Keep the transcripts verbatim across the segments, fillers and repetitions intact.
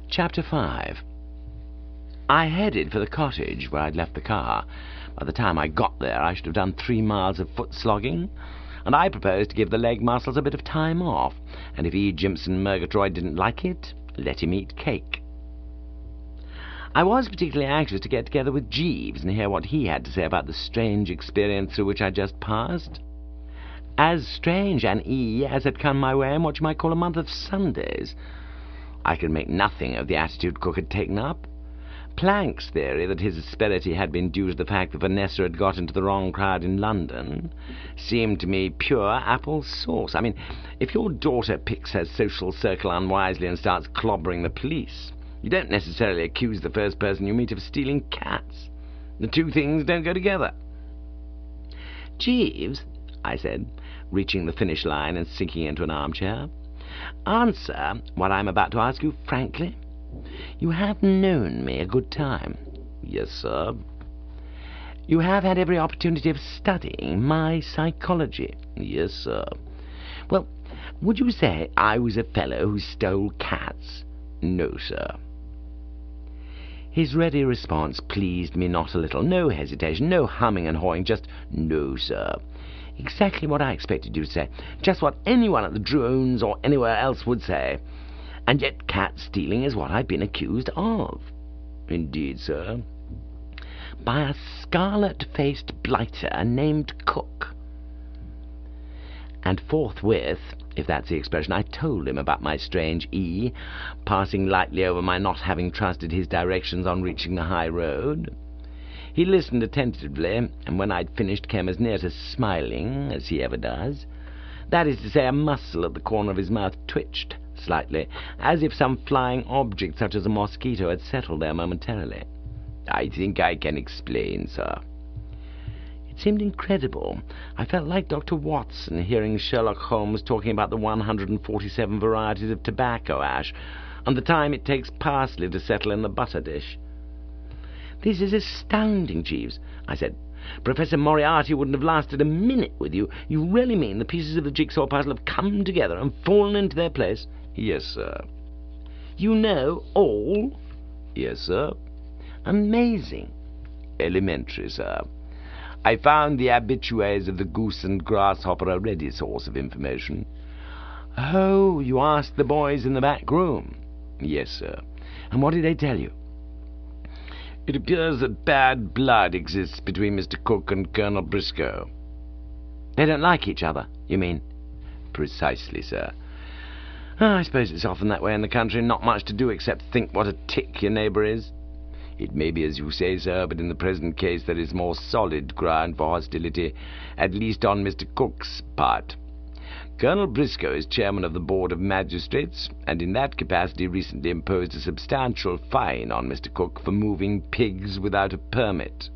Chapter five. I headed for the cottage where I'd left the car. By the time I got there, I should have done three miles of foot slogging, and I proposed to give the leg muscles a bit of time off, and if E. Jimson Murgatroyd didn't like it, let him eat cake. I was particularly anxious to get together with Jeeves and hear what he had to say about the strange experience through which I just passed. As strange an E as had come my way in what you might call a month of Sundays. I could make nothing of the attitude Cook had taken up. Plank's theory that his asperity had been due to the fact that Vanessa had got into the wrong crowd in London seemed to me pure apple sauce. I mean, if your daughter picks her social circle unwisely and starts clobbering the police, you don't necessarily accuse the first person you meet of stealing cats. The two things don't go together. Jeeves, I said, reaching the finish line and sinking into an armchair, answer what I'm about to ask you frankly. You have known me a good time. Yes, sir. You have had every opportunity of studying my psychology. Yes, sir. Well, would you say I was a fellow who stole cats? No, sir. His ready response pleased me not a little. No hesitation, no humming and hawing, just no, sir. Exactly what I expected you to say. Just what anyone at the Drones or anywhere else would say. And yet cat-stealing is what I've been accused of. Indeed, sir. By a scarlet-faced blighter named Cook. And forthwith, if that's the expression, I told him about my strange E, passing lightly over my not having trusted his directions on reaching the high road. He listened attentively, and when I'd finished came as near to smiling as he ever does. That is to say, a muscle at the corner of his mouth twitched slightly, as if some flying object such as a mosquito had settled there momentarily. I think I can explain, sir. It seemed incredible. I felt like Doctor Watson hearing Sherlock Holmes talking about the one hundred forty-seven varieties of tobacco ash and the time it takes parsley to settle in the butter dish. This is astounding, Jeeves, I said. Professor Moriarty wouldn't have lasted a minute with you. You really mean the pieces of the jigsaw puzzle have come together and fallen into their place? Yes, sir. You know all? Yes, sir. Amazing. Elementary, sir. I found the habitués of the Goose and Grasshopper a ready source of information. Oh, you asked the boys in the back room? Yes, sir. And what did they tell you? It appears that bad blood exists between Mister Cook and Colonel Briscoe. They don't like each other, you mean? Precisely, sir. Oh, I suppose it's often that way in the country, not much to do except think what a tick your neighbour is. It may be as you say, sir, but in the present case there is more solid ground for hostility, at least on Mister Cook's part. Colonel Briscoe is chairman of the Board of Magistrates, and in that capacity recently imposed a substantial fine on Mister Cook for moving pigs without a permit.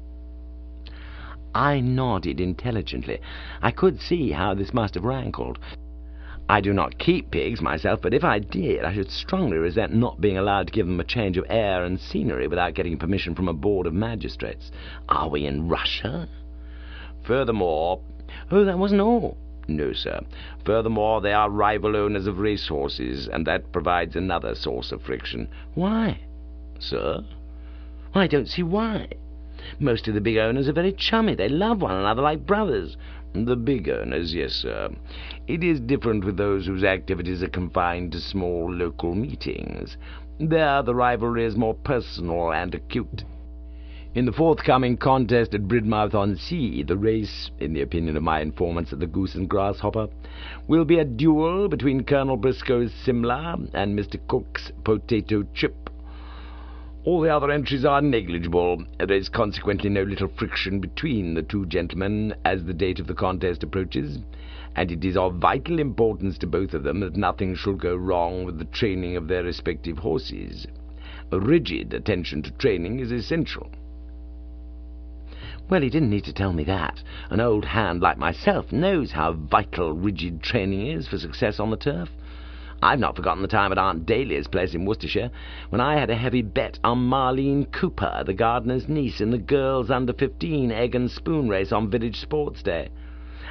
I nodded intelligently. I could see how this must have rankled. I do not keep pigs myself, but if I did, I should strongly resent not being allowed to give them a change of air and scenery without getting permission from a Board of Magistrates. Are we in Russia? Furthermore... Oh, that wasn't all. No, sir. Furthermore, they are rival owners of racehorses, and that provides another source of friction. Why, sir? I don't see why. Most of the big owners are very chummy. They love one another like brothers. The big owners, yes, sir. It is different with those whose activities are confined to small local meetings. There the rivalry is more personal and acute. In the forthcoming contest at Bridmouth-on-Sea, the race, in the opinion of my informants at the Goose and Grasshopper, will be a duel between Colonel Briscoe's Simla and Mister Cook's Potato Chip. All the other entries are negligible. There is consequently no little friction between the two gentlemen as the date of the contest approaches, and it is of vital importance to both of them that nothing shall go wrong with the training of their respective horses. A rigid attention to training is essential. Well, he didn't need to tell me that. An old hand like myself knows how vital rigid training is for success on the turf. I've not forgotten the time at Aunt Dahlia's place in Worcestershire, when I had a heavy bet on Marlene Cooper, the gardener's niece, in the girls' under fifteen egg and spoon race on village sports day.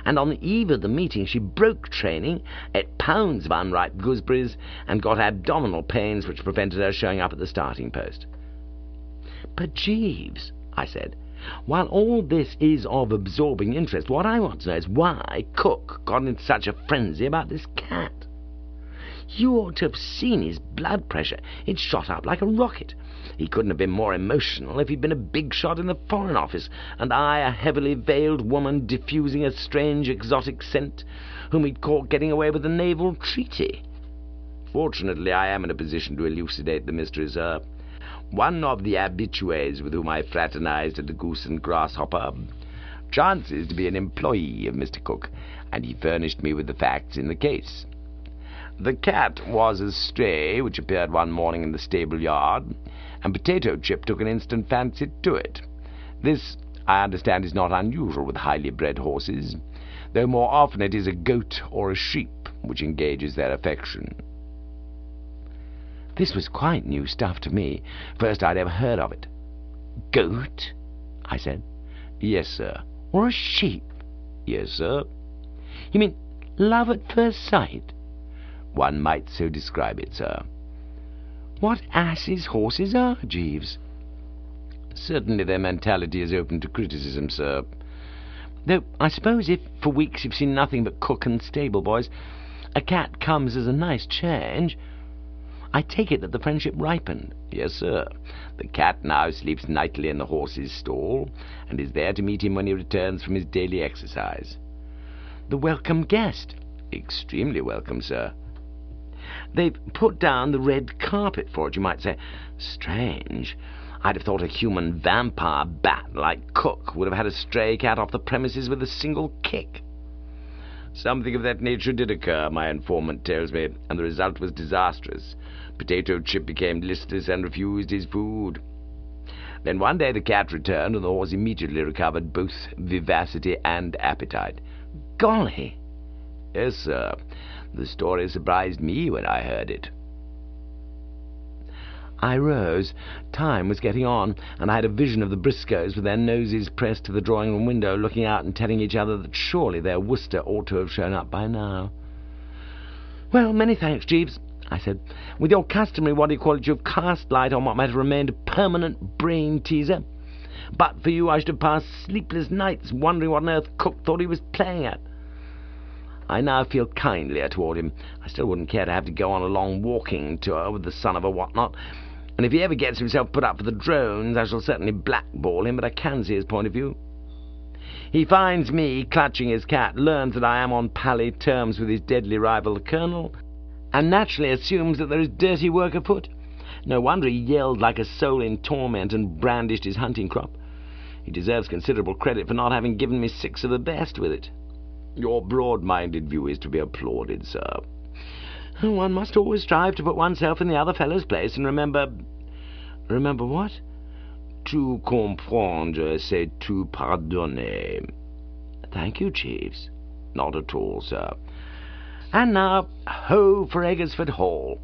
and on the eve of the meeting she broke training, ate pounds of unripe gooseberries, and got abdominal pains which prevented her showing up at the starting post. "But, Jeeves," I said, "while all this is of absorbing interest, what I want to know is why Cook got into such a frenzy about this cat. You ought to have seen his blood pressure. It shot up like a rocket. He couldn't have been more emotional if he'd been a big shot in the Foreign Office, and I a heavily veiled woman diffusing a strange exotic scent, whom he'd caught getting away with a naval treaty. Fortunately, I am in a position to elucidate the mystery, sir. One of the habitués with whom I fraternized at the Goose and Grasshopper chances to be an employee of Mister Cook, and he furnished me with the facts in the case. The cat was a stray which appeared one morning in the stable yard, and Potato Chip took an instant fancy to it. This, I understand, is not unusual with highly bred horses, though more often it is a goat or a sheep which engages their affection." This was quite new stuff to me. First I'd ever heard of it. "Goat?" I said. "Yes, sir." "Or a sheep?" "Yes, sir." "You mean love at first sight?" "One might so describe it, sir." "What asses horses are, Jeeves." "Certainly their mentality is open to criticism, sir. Though I suppose if for weeks you've seen nothing but cook and stable boys, a cat comes as a nice change. I take it that the friendship ripened." "Yes, sir. The cat now sleeps nightly in the horse's stall, and is there to meet him when he returns from his daily exercise." "The welcome guest." "Extremely welcome, sir." "They've put down the red carpet for it, you might say. Strange. I'd have thought a human vampire bat like Cook would have had a stray cat off the premises with a single kick." "Something of that nature did occur, my informant tells me, and the result was disastrous. Potato Chip became listless and refused his food. Then one day the cat returned, and the horse immediately recovered both vivacity and appetite." "Golly!" "Yes, sir. The story surprised me when I heard it." I rose. Time was getting on, and I had a vision of the Briscoes with their noses pressed to the drawing-room window, looking out and telling each other that surely their Worcester ought to have shown up by now. "Well, many thanks, Jeeves," I said. "With your customary what-do-you-call-it, you've cast light on what might have remained a permanent brain-teaser. But for you I should have passed sleepless nights wondering what on earth Cook thought he was playing at. I now feel kindlier toward him. I still wouldn't care to have to go on a long walking tour with the son of a whatnot, and if he ever gets himself put up for the drones, I shall certainly blackball him, but I can see his point of view. He finds me clutching his cat, learns that I am on pally terms with his deadly rival, the Colonel, and naturally assumes that there is dirty work afoot. No wonder he yelled like a soul in torment and brandished his hunting crop. He deserves considerable credit for not having given me six of the best with it. Your broad-minded view is to be applauded, sir. One must always strive to put oneself in the other fellow's place, and remember... Remember what? To comprendre, c'est to pardonner. Thank you, Jeeves. Not at all, sir. And now, ho for Eggersford Hall.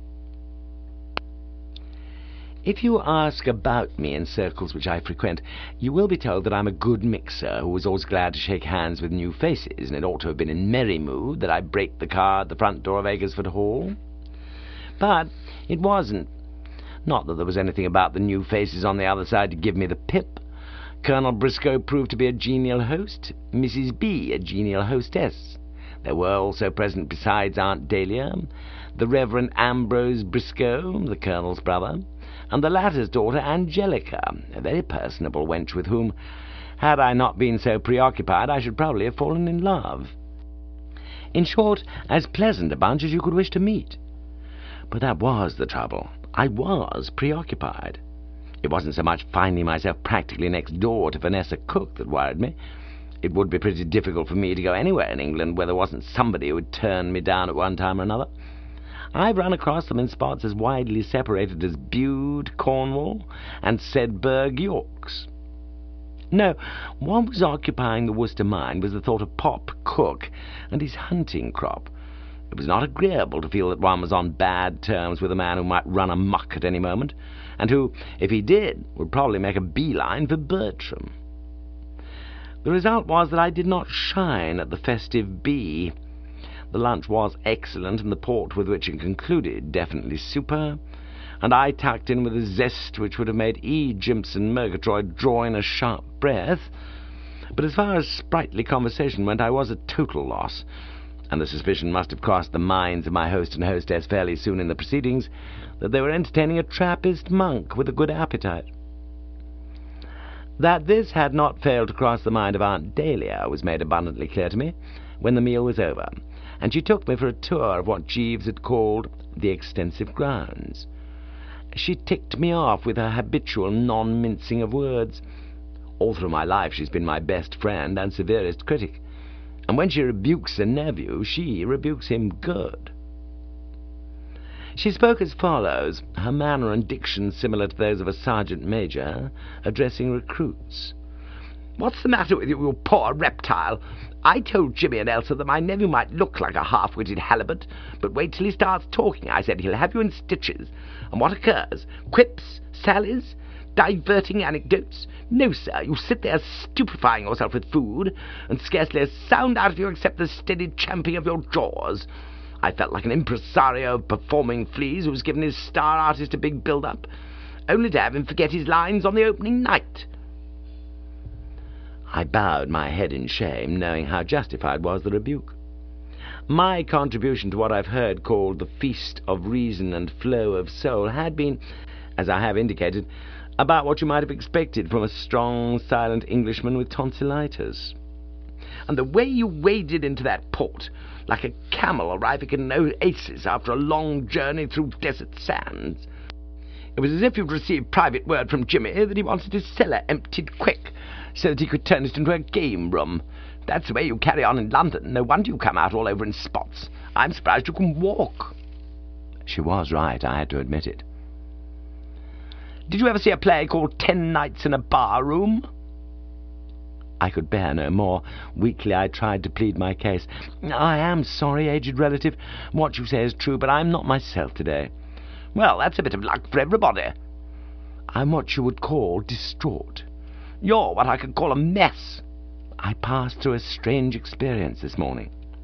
If you ask about me in circles which I frequent, you will be told that I'm a good mixer who was always glad to shake hands with new faces, and it ought to have been in merry mood that I braked the car at the front door of Eggersford Hall. But it wasn't. Not that there was anything about the new faces on the other side to give me the pip. Colonel Briscoe proved to be a genial host, Missus B. a genial hostess. There were also present, besides Aunt Dahlia, the Reverend Ambrose Briscoe, the Colonel's brother, and the latter's daughter Angelica, a very personable wench with whom, had I not been so preoccupied, I should probably have fallen in love. In short, as pleasant a bunch as you could wish to meet. But that was the trouble. I was preoccupied. It wasn't so much finding myself practically next door to Vanessa Cook that worried me. It would be pretty difficult for me to go anywhere in England where there wasn't somebody who would turn me down at one time or another. I've run across them in spots as widely separated as Bude, Cornwall, and Sedberg, Yorks. No, what was occupying the Worcester mind was the thought of Pop Cook and his hunting crop. It was not agreeable to feel that one was on bad terms with a man who might run amok at any moment, and who, if he did, would probably make a beeline for Bertram. The result was that I did not shine at the festive bee. The lunch was excellent, and the port with which it concluded definitely super, and I tucked in with a zest which would have made E. Jimpson Murgatroyd draw in a sharp breath. But as far as sprightly conversation went, I was a total loss, and the suspicion must have crossed the minds of my host and hostess fairly soon in the proceedings that they were entertaining a Trappist monk with a good appetite. That this had not failed to cross the mind of Aunt Dahlia was made abundantly clear to me when the meal was over, and she took me for a tour of what Jeeves had called the extensive grounds. She ticked me off with her habitual non-mincing of words. All through my life she's been my best friend and severest critic, and when she rebukes a nephew, she rebukes him good. She spoke as follows, her manner and diction similar to those of a sergeant major addressing recruits. "What's the matter with you, you poor reptile? I told Jimmy and Elsa that my nephew might look like a half-witted halibut, but wait till he starts talking. I said he'll have you in stitches. And what occurs? Quips, sallies, diverting anecdotes? No, sir, you sit there stupefying yourself with food, and scarcely a sound out of you except the steady champing of your jaws. I felt like an impresario of performing fleas who's given his star artist a big build-up, only to have him forget his lines on the opening night." I bowed my head in shame, knowing how justified was the rebuke. My contribution to what I've heard called the feast of reason and flow of soul had been, as I have indicated, about what you might have expected from a strong, silent Englishman with tonsillitis. "And the way you waded into that port, like a camel arriving at an oasis after a long journey through desert sands. It was as if you'd received private word from Jimmy that he wanted his cellar emptied quick, so that he could turn it into a game room. That's the way you carry on in London. No wonder you come out all over in spots. I'm surprised you can walk." She was right, I had to admit it. "Did you ever see a play called Ten Nights in a Bar Room?" I could bear no more. Weakly I tried to plead my case. "I am sorry, aged relative. What you say is true, but I'm not myself today." "Well, that's a bit of luck for everybody." "I'm what you would call distraught." "You're what I could call a mess." "I passed through a strange experience this morning."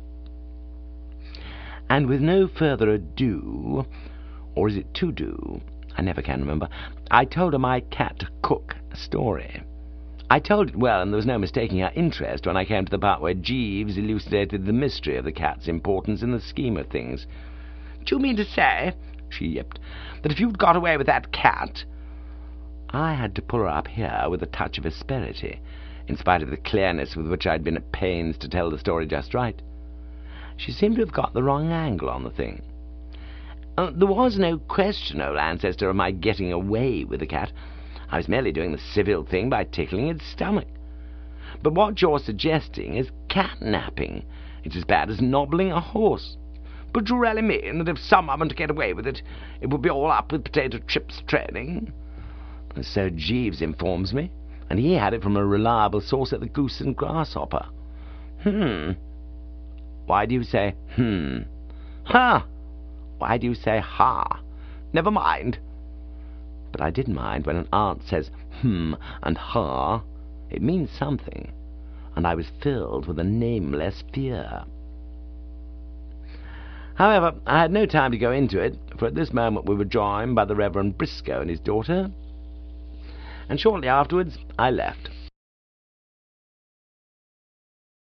And with no further ado, or is it to do, I never can remember, I told her my cat Cook story. I told it well, and there was no mistaking her interest when I came to the part where Jeeves elucidated the mystery of the cat's importance in the scheme of things. "Do you mean to say," she yipped, "that if you'd got away with that cat—" I had to pull her up here with a touch of asperity, in spite of the clearness with which I'd been at pains to tell the story just right. She seemed to have got the wrong angle on the thing. Uh, there was no question, old ancestor, of my getting away with the cat. I was merely doing the civil thing by tickling its stomach. But what you're suggesting is catnapping. It's as bad as nobbling a horse. But you really mean that if some of them to get away with it, it would be all up with potato chips training? So Jeeves informs me, and he had it from a reliable source at the Goose and Grasshopper. Hmm. Why do you say hmm? Ha! Why do you say ha? Never mind. But I did mind when an aunt says hmm and ha. It means something, and I was filled with a nameless fear. However, I had no time to go into it, for at this moment we were joined by the Reverend Briscoe and his daughter, and shortly afterwards I left.